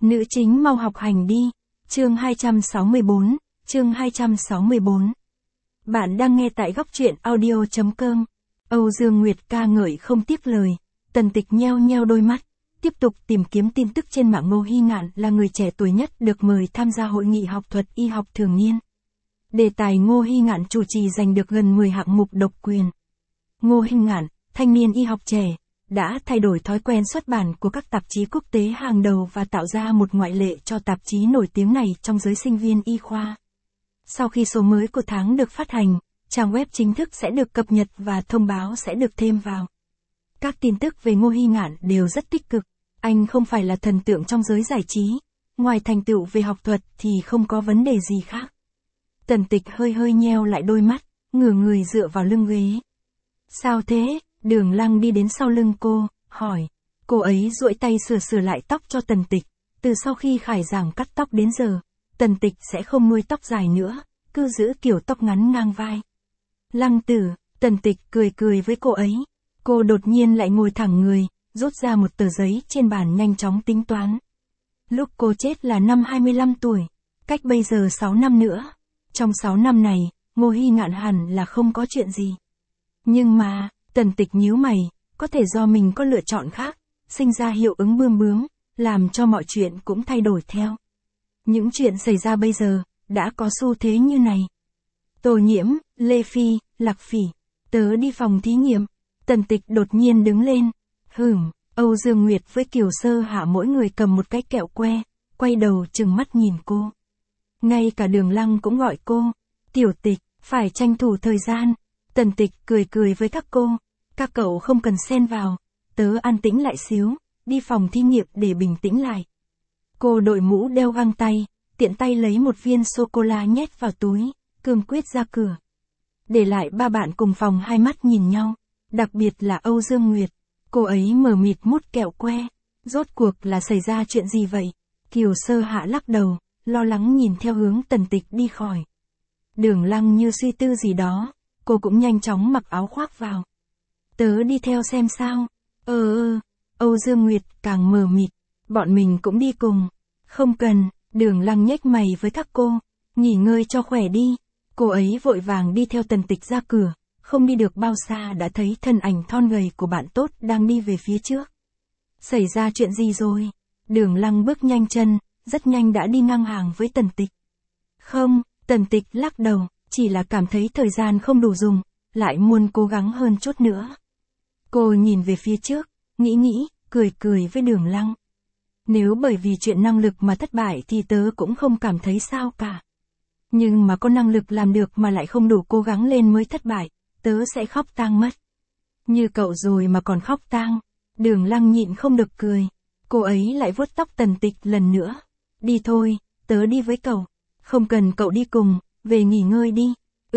Nữ chính mau học hành đi. Chương 264, chương 264. Bạn đang nghe tại góc truyện audio.com. Âu Dương Nguyệt ca ngợi không tiếc lời. Tần Tịch nheo nheo đôi mắt, tiếp tục tìm kiếm tin tức trên mạng. Ngô Hy Ngạn là người trẻ tuổi nhất được mời tham gia hội nghị học thuật y học thường niên. Đề tài Ngô Hy Ngạn chủ trì giành được gần 10 hạng mục độc quyền. Ngô Hy Ngạn, thanh niên y học trẻ, đã thay đổi thói quen xuất bản của các tạp chí quốc tế hàng đầu và tạo ra một ngoại lệ cho tạp chí nổi tiếng này trong giới sinh viên y khoa. Sau khi số mới của tháng được phát hành, trang web chính thức sẽ được cập nhật và thông báo sẽ được thêm vào. Các tin tức về Ngô Hy Ngạn đều rất tích cực. Anh không phải là thần tượng trong giới giải trí, ngoài thành tựu về học thuật thì không có vấn đề gì khác. Tần Tịch hơi hơi nheo lại đôi mắt, ngửa người dựa vào lưng ghế. Sao thế? Đường Lăng đi đến sau lưng cô, hỏi. Cô ấy duỗi tay sửa lại tóc cho Tần Tịch. Từ sau khi Khải Giảng cắt tóc đến giờ, Tần Tịch sẽ không nuôi tóc dài nữa, cứ giữ kiểu tóc ngắn ngang vai. Lăng tử, Tần Tịch cười với cô ấy. Cô đột nhiên lại ngồi thẳng người, rút ra một tờ giấy trên bàn nhanh chóng tính toán. Lúc cô chết là năm 25 tuổi, cách bây giờ 6 năm nữa. Trong 6 năm này, Ngô Hy Ngạn hẳn là không có chuyện gì. Nhưng mà, Tần Tịch nhíu mày, có thể do mình có lựa chọn khác, sinh ra hiệu ứng bướm, làm cho mọi chuyện cũng thay đổi theo. Những chuyện xảy ra bây giờ, đã có xu thế như này. Tô Nhiễm, Lê Phi, Lạc Phỉ, tớ đi phòng thí nghiệm. Tần Tịch đột nhiên đứng lên. Âu Dương Nguyệt với Kiều Sơ Hạ mỗi người cầm một cái kẹo que, quay đầu trừng mắt nhìn cô. Ngay cả Đường Lăng cũng gọi cô. Tiểu Tịch, phải tranh thủ thời gian. Tần Tịch cười với các cô. Các cậu không cần xen vào. Tớ an tĩnh lại xíu, đi phòng thí nghiệm để bình tĩnh lại. Cô đội mũ đeo găng tay, tiện tay lấy một viên sô-cô-la nhét vào túi, cương quyết ra cửa. Để lại ba bạn cùng phòng hai mắt nhìn nhau, đặc biệt là Âu Dương Nguyệt. Cô ấy mờ mịt mút kẹo que. Rốt cuộc là xảy ra chuyện gì vậy? Kiều Sơ Hạ lắc đầu, lo lắng nhìn theo hướng Tần Tịch đi khỏi. Đường Lăng như suy tư gì đó, cô cũng nhanh chóng mặc áo khoác vào. Tớ đi theo xem sao. Âu Dương Nguyệt càng mờ mịt. Bọn mình cũng đi cùng. Không cần, Đường Lăng nhếch mày với các cô. Nghỉ ngơi cho khỏe đi. Cô ấy vội vàng đi theo Tần Tịch ra cửa. Không đi được bao xa đã thấy thân ảnh thon gầy của bạn tốt đang đi về phía trước. Xảy ra chuyện gì rồi? Đường Lăng bước nhanh chân, rất nhanh đã đi ngang hàng với Tần Tịch. Không, Tần Tịch lắc đầu, chỉ là cảm thấy thời gian không đủ dùng, lại muốn cố gắng hơn chút nữa. Cô nhìn về phía trước, nghĩ, cười với Đường Lăng. Nếu bởi vì chuyện năng lực mà thất bại thì tớ cũng không cảm thấy sao cả. Nhưng mà có năng lực làm được mà lại không đủ cố gắng lên mới thất bại, tớ sẽ khóc tang mất. Như cậu rồi mà còn khóc tang. Đường Lăng nhịn không được cười. Cô ấy lại vuốt tóc Tần Tịch lần nữa. Đi thôi, tớ đi với cậu. Không cần cậu đi cùng, về nghỉ ngơi đi.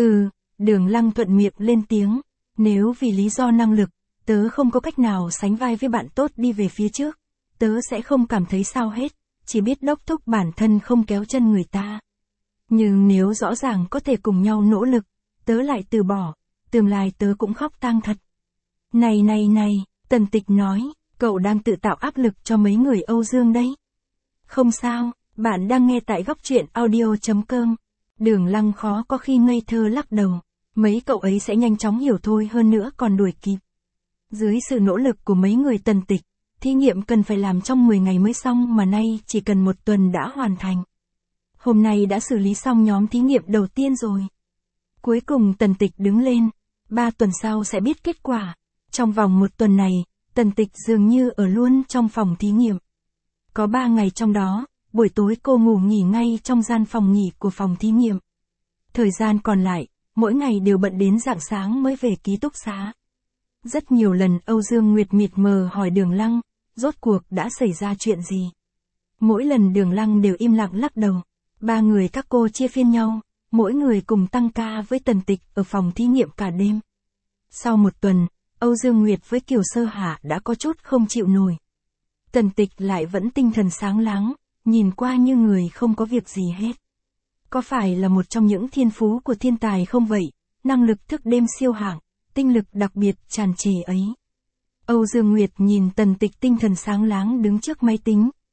Đường Lăng thuận miệng lên tiếng. Nếu vì lý do năng lực, tớ không có cách nào sánh vai với bạn tốt đi về phía trước, tớ sẽ không cảm thấy sao hết, chỉ biết đốc thúc bản thân không kéo chân người ta. Nhưng nếu rõ ràng có thể cùng nhau nỗ lực, tớ lại từ bỏ, tương lai tớ cũng khóc tang thật. Này, Tần Tịch nói, cậu đang tự tạo áp lực cho mấy người Âu Dương đấy. Không sao, bạn đang nghe tại góc truyện audio.com. Đường Lăng khó có khi ngây thơ lắc đầu, mấy cậu ấy sẽ nhanh chóng hiểu thôi, hơn nữa còn đuổi kịp. Dưới sự nỗ lực của mấy người Tần Tịch, thí nghiệm cần phải làm trong 10 ngày mới xong mà nay chỉ cần 1 tuần đã hoàn thành. Hôm nay đã xử lý xong nhóm thí nghiệm đầu tiên rồi. Cuối cùng Tần Tịch đứng lên, 3 tuần sau sẽ biết kết quả. Trong vòng 1 tuần này, Tần Tịch dường như ở luôn trong phòng thí nghiệm. Có 3 ngày trong đó, buổi tối cô ngủ nghỉ ngay trong gian phòng nghỉ của phòng thí nghiệm. Thời gian còn lại, mỗi ngày đều bận đến rạng sáng mới về ký túc xá. Rất nhiều lần Âu Dương Nguyệt mịt mờ hỏi Đường Lăng, rốt cuộc đã xảy ra chuyện gì. Mỗi lần Đường Lăng đều im lặng lắc đầu. 3 người các cô chia phiên nhau, mỗi người cùng tăng ca với Tần Tịch ở phòng thí nghiệm cả đêm. Sau 1 tuần, Âu Dương Nguyệt với Kiều Sơ Hạ đã có chút không chịu nổi. Tần Tịch lại vẫn tinh thần sáng láng, nhìn qua như người không có việc gì hết. Có phải là một trong những thiên phú của thiên tài không vậy? Năng lực thức đêm siêu hạng, tinh lực đặc biệt tràn trề ấy. Âu Dương Nguyệt nhìn Tần Tịch tinh thần sáng láng đứng trước máy tính,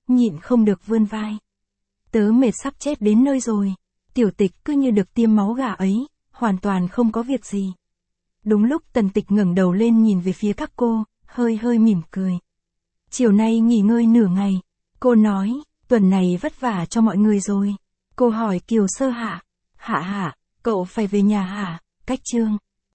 nhịn không được vươn vai. Tớ mệt sắp chết đến nơi rồi. Tiểu Tịch cứ như được tiêm máu gà ấy, hoàn toàn không có việc gì. Đúng lúc Tần Tịch ngẩng đầu lên nhìn về phía các cô, hơi hơi mỉm cười. Chiều nay nghỉ ngơi nửa ngày. Cô nói, tuần này vất vả cho mọi người rồi. Cô hỏi Kiều Sơ Hạ. Hạ, cậu phải về nhà hả? Cách Trương.